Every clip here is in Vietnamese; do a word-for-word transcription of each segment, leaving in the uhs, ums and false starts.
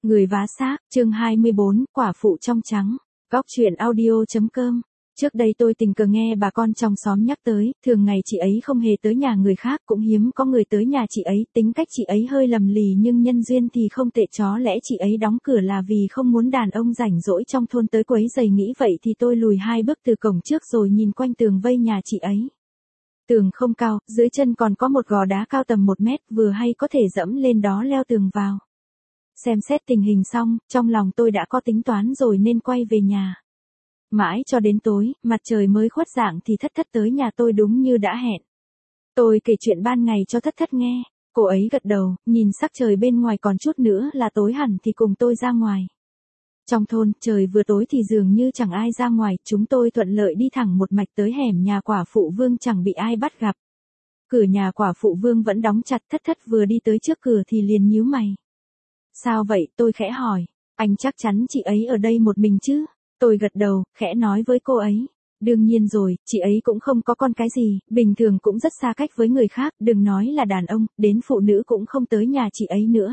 Người vá xác, chương hai mươi bốn, quả phụ trong trắng. Góc truyện audio.com. Trước đây tôi tình cờ nghe bà con trong xóm nhắc tới, thường ngày chị ấy không hề tới nhà người khác, cũng hiếm có người tới nhà chị ấy, tính cách chị ấy hơi lầm lì nhưng nhân duyên thì không tệ, chó lẽ chị ấy đóng cửa là vì không muốn đàn ông rảnh rỗi trong thôn tới quấy rầy, nghĩ vậy thì tôi lùi hai bước từ cổng trước rồi nhìn quanh tường vây nhà chị ấy. Tường không cao, dưới chân còn có một gò đá cao tầm một mét, vừa hay có thể dẫm lên đó leo tường vào. Xem xét tình hình xong, trong lòng tôi đã có tính toán rồi nên quay về nhà. Mãi cho đến tối, mặt trời mới khuất dạng thì Thất Thất tới nhà tôi đúng như đã hẹn. Tôi kể chuyện ban ngày cho Thất Thất nghe, cô ấy gật đầu, nhìn sắc trời bên ngoài còn chút nữa là tối hẳn thì cùng tôi ra ngoài. Trong thôn, trời vừa tối thì dường như chẳng ai ra ngoài, chúng tôi thuận lợi đi thẳng một mạch tới hẻm nhà quả phụ Vương, chẳng bị ai bắt gặp. Cửa nhà quả phụ Vương vẫn đóng chặt, Thất Thất vừa đi tới trước cửa thì liền nhíu mày. Sao vậy, tôi khẽ hỏi, anh chắc chắn chị ấy ở đây một mình chứ? Tôi gật đầu, khẽ nói với cô ấy. Đương nhiên rồi, chị ấy cũng không có con cái gì, bình thường cũng rất xa cách với người khác, đừng nói là đàn ông, đến phụ nữ cũng không tới nhà chị ấy nữa.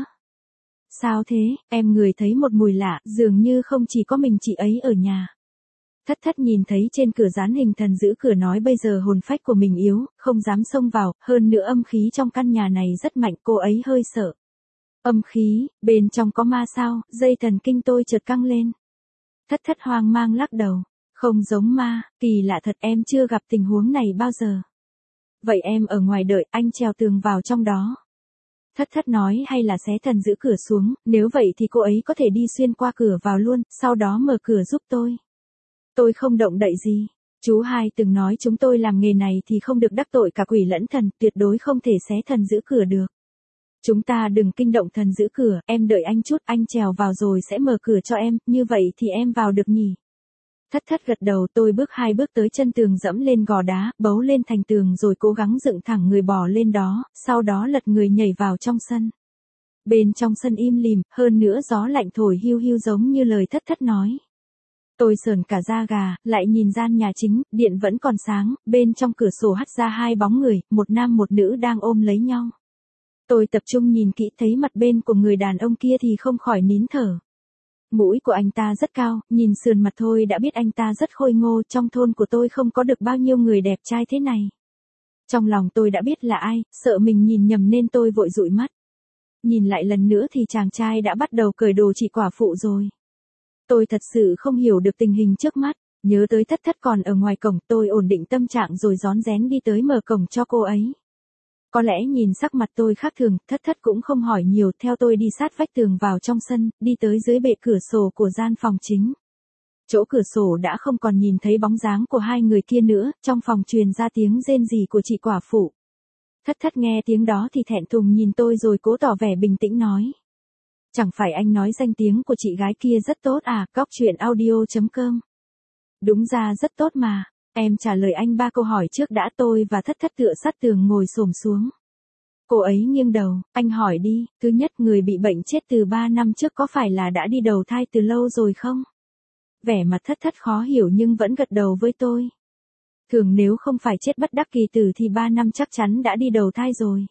Sao thế, em ngửi thấy một mùi lạ, dường như không chỉ có mình chị ấy ở nhà. Thất Thất nhìn thấy trên cửa dán hình thần giữ cửa, nói bây giờ hồn phách của mình yếu, không dám xông vào, hơn nữa âm khí trong căn nhà này rất mạnh, cô ấy hơi sợ. Âm khí, bên trong có ma sao? Dây thần kinh tôi chợt căng lên. Thất Thất hoang mang lắc đầu. Không giống ma, kỳ lạ thật, em chưa gặp tình huống này bao giờ. Vậy em ở ngoài đợi, anh trèo tường vào trong đó. Thất Thất nói, hay là xé thần giữ cửa xuống, nếu vậy thì cô ấy có thể đi xuyên qua cửa vào luôn, sau đó mở cửa giúp tôi. Tôi không động đậy gì. Chú hai từng nói chúng tôi làm nghề này thì không được đắc tội cả quỷ lẫn thần, tuyệt đối không thể xé thần giữ cửa được. Chúng ta đừng kinh động thần giữ cửa, em đợi anh chút, anh trèo vào rồi sẽ mở cửa cho em, như vậy thì em vào được nhỉ? Thất Thất gật đầu, tôi bước hai bước tới chân tường, dẫm lên gò đá, bấu lên thành tường rồi cố gắng dựng thẳng người bò lên đó, sau đó lật người nhảy vào trong sân. Bên trong sân im lìm, hơn nữa gió lạnh thổi hiu hiu giống như lời Thất Thất nói. Tôi sởn cả da gà, lại nhìn gian nhà chính, điện vẫn còn sáng, bên trong cửa sổ hắt ra hai bóng người, một nam một nữ đang ôm lấy nhau. Tôi tập trung nhìn kỹ, thấy mặt bên của người đàn ông kia thì không khỏi nín thở. Mũi của anh ta rất cao, nhìn sườn mặt thôi đã biết anh ta rất khôi ngô, trong thôn của tôi không có được bao nhiêu người đẹp trai thế này. Trong lòng tôi đã biết là ai, sợ mình nhìn nhầm nên tôi vội dụi mắt. Nhìn lại lần nữa thì chàng trai đã bắt đầu cởi đồ chị quả phụ rồi. Tôi thật sự không hiểu được tình hình trước mắt, nhớ tới Thất Thất còn ở ngoài cổng, tôi ổn định tâm trạng rồi rón rén đi tới mở cổng cho cô ấy. Có lẽ nhìn sắc mặt tôi khác thường, Thất Thất cũng không hỏi nhiều, theo tôi đi sát vách tường vào trong sân, đi tới dưới bệ cửa sổ của gian phòng chính. Chỗ cửa sổ đã không còn nhìn thấy bóng dáng của hai người kia nữa, trong phòng truyền ra tiếng rên rỉ của chị quả phụ. Thất Thất nghe tiếng đó thì thẹn thùng nhìn tôi rồi cố tỏ vẻ bình tĩnh nói. Chẳng phải anh nói danh tiếng của chị gái kia rất tốt à? Góc truyện audio.com. Đúng ra rất tốt mà. Em trả lời anh ba câu hỏi trước đã. Tôi và Thất Thất tựa sát tường ngồi xổm xuống. Cô ấy nghiêng đầu, anh hỏi đi, thứ nhất, người bị bệnh chết từ ba năm trước có phải là đã đi đầu thai từ lâu rồi không? Vẻ mặt Thất Thất khó hiểu nhưng vẫn gật đầu với tôi. Thường nếu không phải chết bất đắc kỳ tử thì ba năm chắc chắn đã đi đầu thai rồi.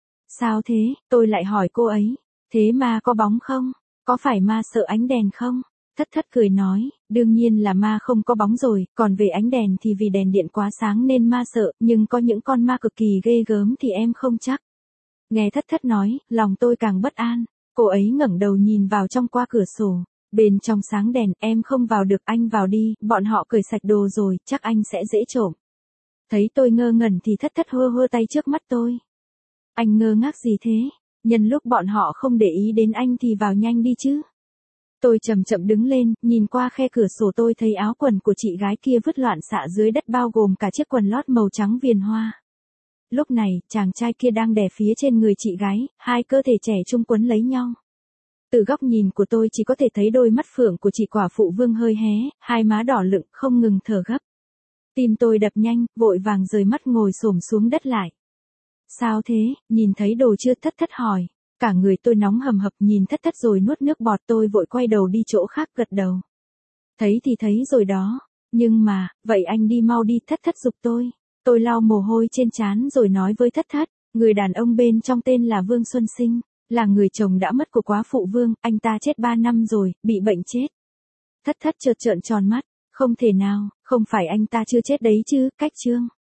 Sao thế? Tôi lại hỏi cô ấy. Thế ma có bóng không? Có phải ma sợ ánh đèn không? Thất Thất cười nói, đương nhiên là ma không có bóng rồi, còn về ánh đèn thì vì đèn điện quá sáng nên ma sợ, nhưng có những con ma cực kỳ ghê gớm thì em không chắc. Nghe Thất Thất nói, lòng tôi càng bất an, cô ấy ngẩng đầu nhìn vào trong qua cửa sổ, bên trong sáng đèn, em không vào được, anh vào đi, bọn họ cởi sạch đồ rồi, chắc anh sẽ dễ trộm. Thấy tôi ngơ ngẩn thì Thất Thất hơ hơ tay trước mắt tôi. Anh ngơ ngác gì thế? Nhân lúc bọn họ không để ý đến anh thì vào nhanh đi chứ. Tôi chậm chậm đứng lên, nhìn qua khe cửa sổ tôi thấy áo quần của chị gái kia vứt loạn xạ dưới đất bao gồm cả chiếc quần lót màu trắng viền hoa. Lúc này, chàng trai kia đang đè phía trên người chị gái, hai cơ thể trẻ trung quấn lấy nhau. Từ góc nhìn của tôi chỉ có thể thấy đôi mắt phượng của chị quả phụ Vương hơi hé, hai má đỏ lựng, không ngừng thở gấp. Tim tôi đập nhanh, vội vàng rời mắt ngồi xổm xuống đất lại. Sao thế, nhìn thấy đồ chưa? Thất Thất hỏi. Cả người tôi nóng hầm hập, nhìn Thất Thất rồi nuốt nước bọt, tôi vội quay đầu đi chỗ khác gật đầu. Thấy thì thấy rồi đó, nhưng mà, vậy anh đi mau đi, Thất Thất giục tôi. Tôi lau mồ hôi trên trán rồi nói với Thất Thất, người đàn ông bên trong tên là Vương Xuân Sinh. Là người chồng đã mất của quá phụ Vương, anh ta chết ba năm rồi, bị bệnh chết. Thất thất chợt trợn tròn mắt, không thể nào, không phải anh ta chưa chết đấy chứ, Cách Trương.